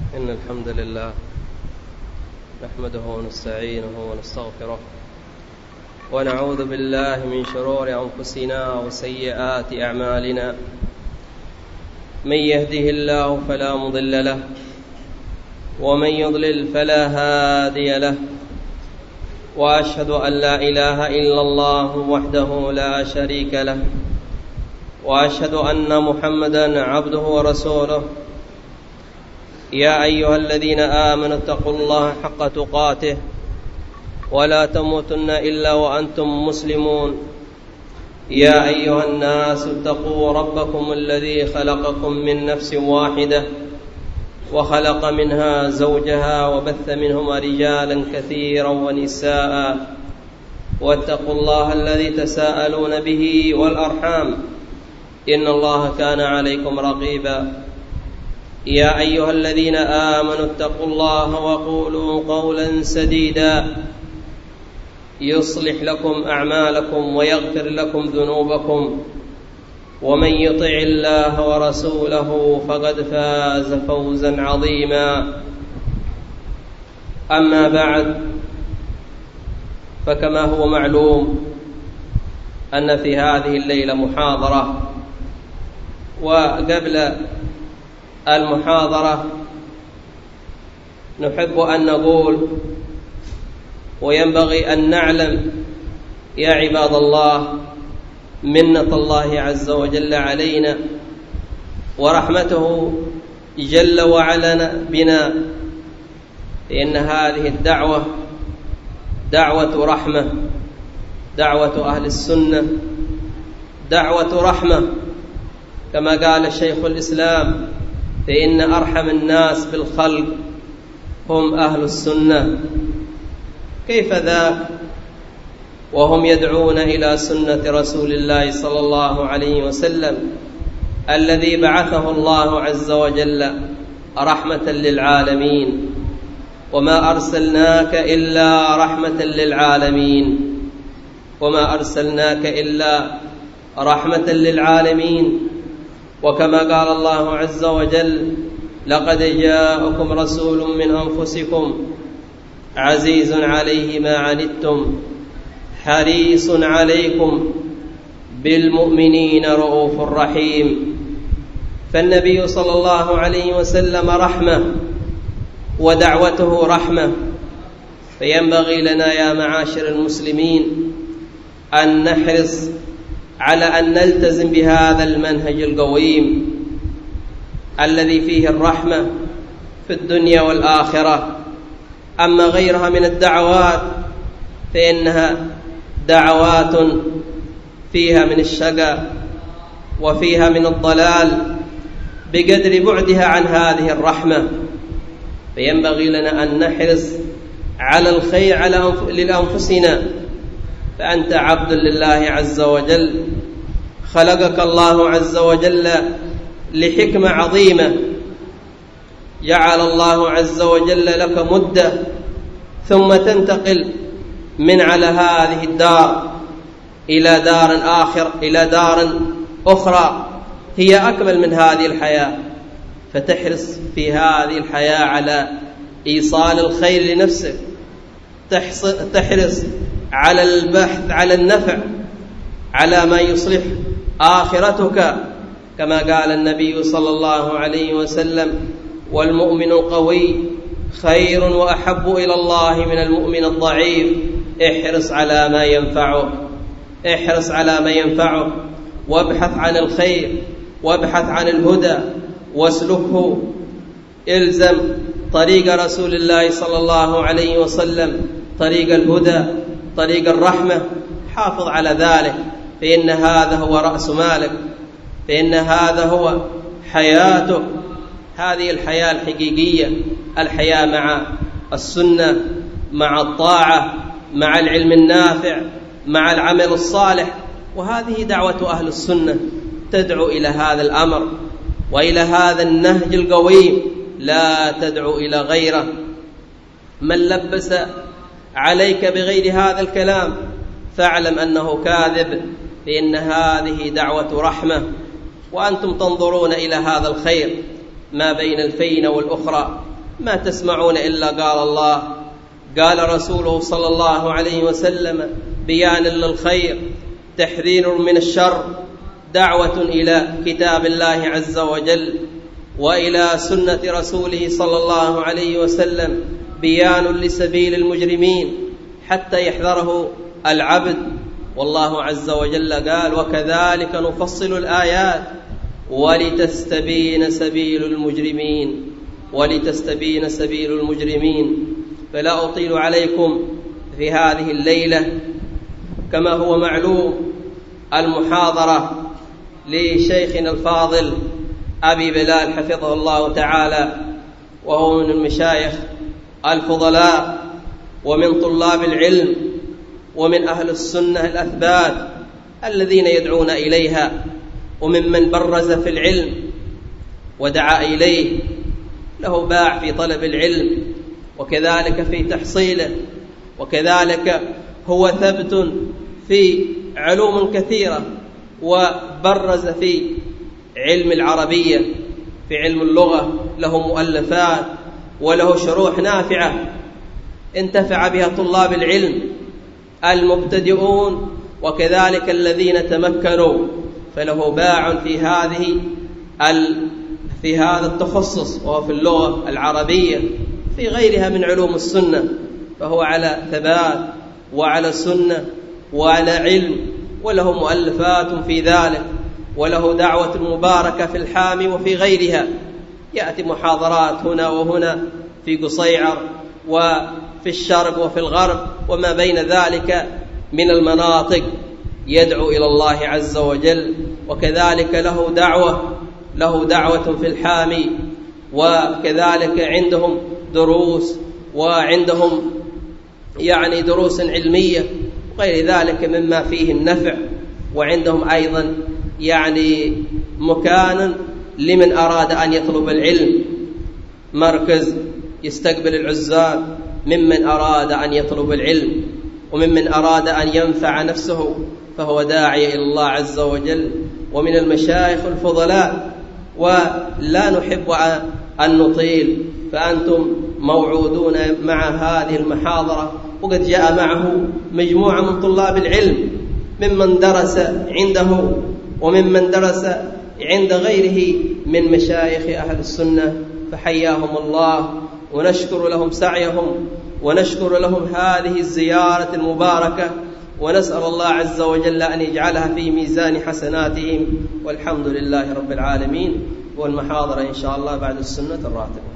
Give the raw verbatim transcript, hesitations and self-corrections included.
إن الحمد لله نحمده ونستعينه ونستغفره ونعوذ بالله من شرور أنفسنا وسيئات أعمالنا. من يهده الله فلا مضل له ومن يضلل فلا هادي له، وأشهد أن لا إله إلا الله وحده لا شريك له، وأشهد أن محمدا عبده ورسوله. يا أيها الذين آمنوا اتقوا الله حق تقاته ولا تموتن إلا وأنتم مسلمون. يا أيها الناس اتقوا ربكم الذي خلقكم من نفس واحدة وخلق منها زوجها وبث منهما رجالا كثيرا ونساء، واتقوا الله الذي تساءلون به والأرحام إن الله كان عليكم رقيبا. يا أيها الذين آمنوا اتقوا الله وقولوا قولا سديدا يصلح لكم أعمالكم ويغفر لكم ذنوبكم، ومن يطع الله ورسوله فقد فاز فوزا عظيما. أما بعد، فكما هو معلوم أن في هذه الليلة محاضرة، وقبل المحاضرة نحب أن نقول وينبغي أن نعلم يا عباد الله منة الله عز وجل علينا ورحمته جل وعلا بنا، إن هذه الدعوة دعوة رحمة، دعوة أهل السنة دعوة رحمة، كما قال شيخ الإسلام: فإن أرحم الناس بالخلق هم أهل السنة. كيف ذاك وهم يدعون إلى سنة رسول الله صلى الله عليه وسلم الذي بعثه الله عز وجل رحمة للعالمين، وما أرسلناك إلا رحمة للعالمين، وما أرسلناك إلا رحمة للعالمين. وكما قال الله عز وجل: لقد جاءكم رسول من أنفسكم عزيز عليه ما عنتم حريص عليكم بالمؤمنين رؤوف رحيم. فالنبي صلى الله عليه وسلم رحمة ودعوته رحمة، فينبغي لنا يا معاشر المسلمين أن نحرص على أن نلتزم بهذا المنهج القويم الذي فيه الرحمة في الدنيا والآخرة. أما غيرها من الدعوات فإنها دعوات فيها من الشقاء وفيها من الضلال بقدر بعدها عن هذه الرحمة. فينبغي لنا أن نحرص على الخير على لأنفسنا، فأنت عبد لله عز وجل، خلقك الله عز وجل لحكمة عظيمة، جعل الله عز وجل لك مدة ثم تنتقل من على هذه الدار إلى دار آخر إلى دار أخرى هي أكمل من هذه الحياة، فتحرص في هذه الحياة على إيصال الخير لنفسك، تحرص على البحث على النفع، على ما يصلح آخرتك، كما قال النبي صلى الله عليه وسلم: والمؤمن القوي خير وأحب إلى الله من المؤمن الضعيف. احرص على ما ينفعه، احرص على ما ينفعه، وابحث عن الخير، وابحث عن الهدى واسلكه. الزم طريق رسول الله صلى الله عليه وسلم، طريق الهدى، طريق الرحمة، حافظ على ذلك، فإن هذا هو رأس مالك، فإن هذا هو حياتك، هذه الحياة الحقيقية، الحياة مع السنة، مع الطاعة، مع العلم النافع، مع العمل الصالح. وهذه دعوة أهل السنة، تدعو إلى هذا الأمر وإلى هذا النهج القويم، لا تدعو إلى غيره. من لبس عليك بغير هذا الكلام فاعلم أنه كاذب، فإن هذه دعوة رحمة، وأنتم تنظرون إلى هذا الخير ما بين الفينة والأخرى، ما تسمعون إلا قال الله قال رسوله صلى الله عليه وسلم، بيان للخير، تحذير من الشر، دعوة إلى كتاب الله عز وجل وإلى سنة رسوله صلى الله عليه وسلم، بيان لسبيل المجرمين حتى يحذره العبد. والله عز وجل قال: وكذلك نفصل الآيات ولتستبين سبيل المجرمين ولتستبين سبيل المجرمين. فلا أطيل عليكم في هذه الليلة. كما هو معلوم المحاضرة لشيخنا الفاضل أبي بلال حفظه الله تعالى، وهو من المشايخ الفضلاء ومن طلاب العلم ومن أهل السنة الأثبات الذين يدعون إليها، وممن برز في العلم ودعا إليه، له باع في طلب العلم وكذلك في تحصيله، وكذلك هو ثبت في علوم كثيرة، وبرز في علم العربية، في علم اللغة، له مؤلفات وله شروح نافعة انتفع بها طلاب العلم المبتدئون وكذلك الذين تمكنوا، فله باع في هذه في هذا التخصص، وهو في اللغة العربية في غيرها من علوم السنة، فهو على ثبات وعلى سنة وعلى علم، وله مؤلفات في ذلك، وله دعوة مباركة في الحامي وفي غيرها. يأتي محاضرات هنا وهنا في قصيعر وفي الشرق وفي الغرب وما بين ذلك من المناطق، يدعو إلى الله عز وجل. وكذلك له دعوة له دعوة في الحامي، وكذلك عندهم دروس، وعندهم يعني دروس علمية وغير ذلك مما فيه النفع. وعندهم أيضا يعني مكان لمن أراد أن يطلب العلم، مركز يستقبل العزاب ممن أراد أن يطلب العلم وممن أراد أن ينفع نفسه، فهو داعي إلى الله عز وجل ومن المشايخ الفضلاء. ولا نحب أن نطيل، فأنتم موعودون مع هذه المحاضرة، وقد جاء معه مجموعة من طلاب العلم ممن درس عنده وممن درس عند غيره من مشايخ أهل السنة، فحياهم الله ونشكر لهم سعيهم ونشكر لهم هذه الزيارة المباركة، ونسأل الله عز وجل أن يجعلها في ميزان حسناتهم، والحمد لله رب العالمين. والمحاضرة إن شاء الله بعد السنة الراتبة.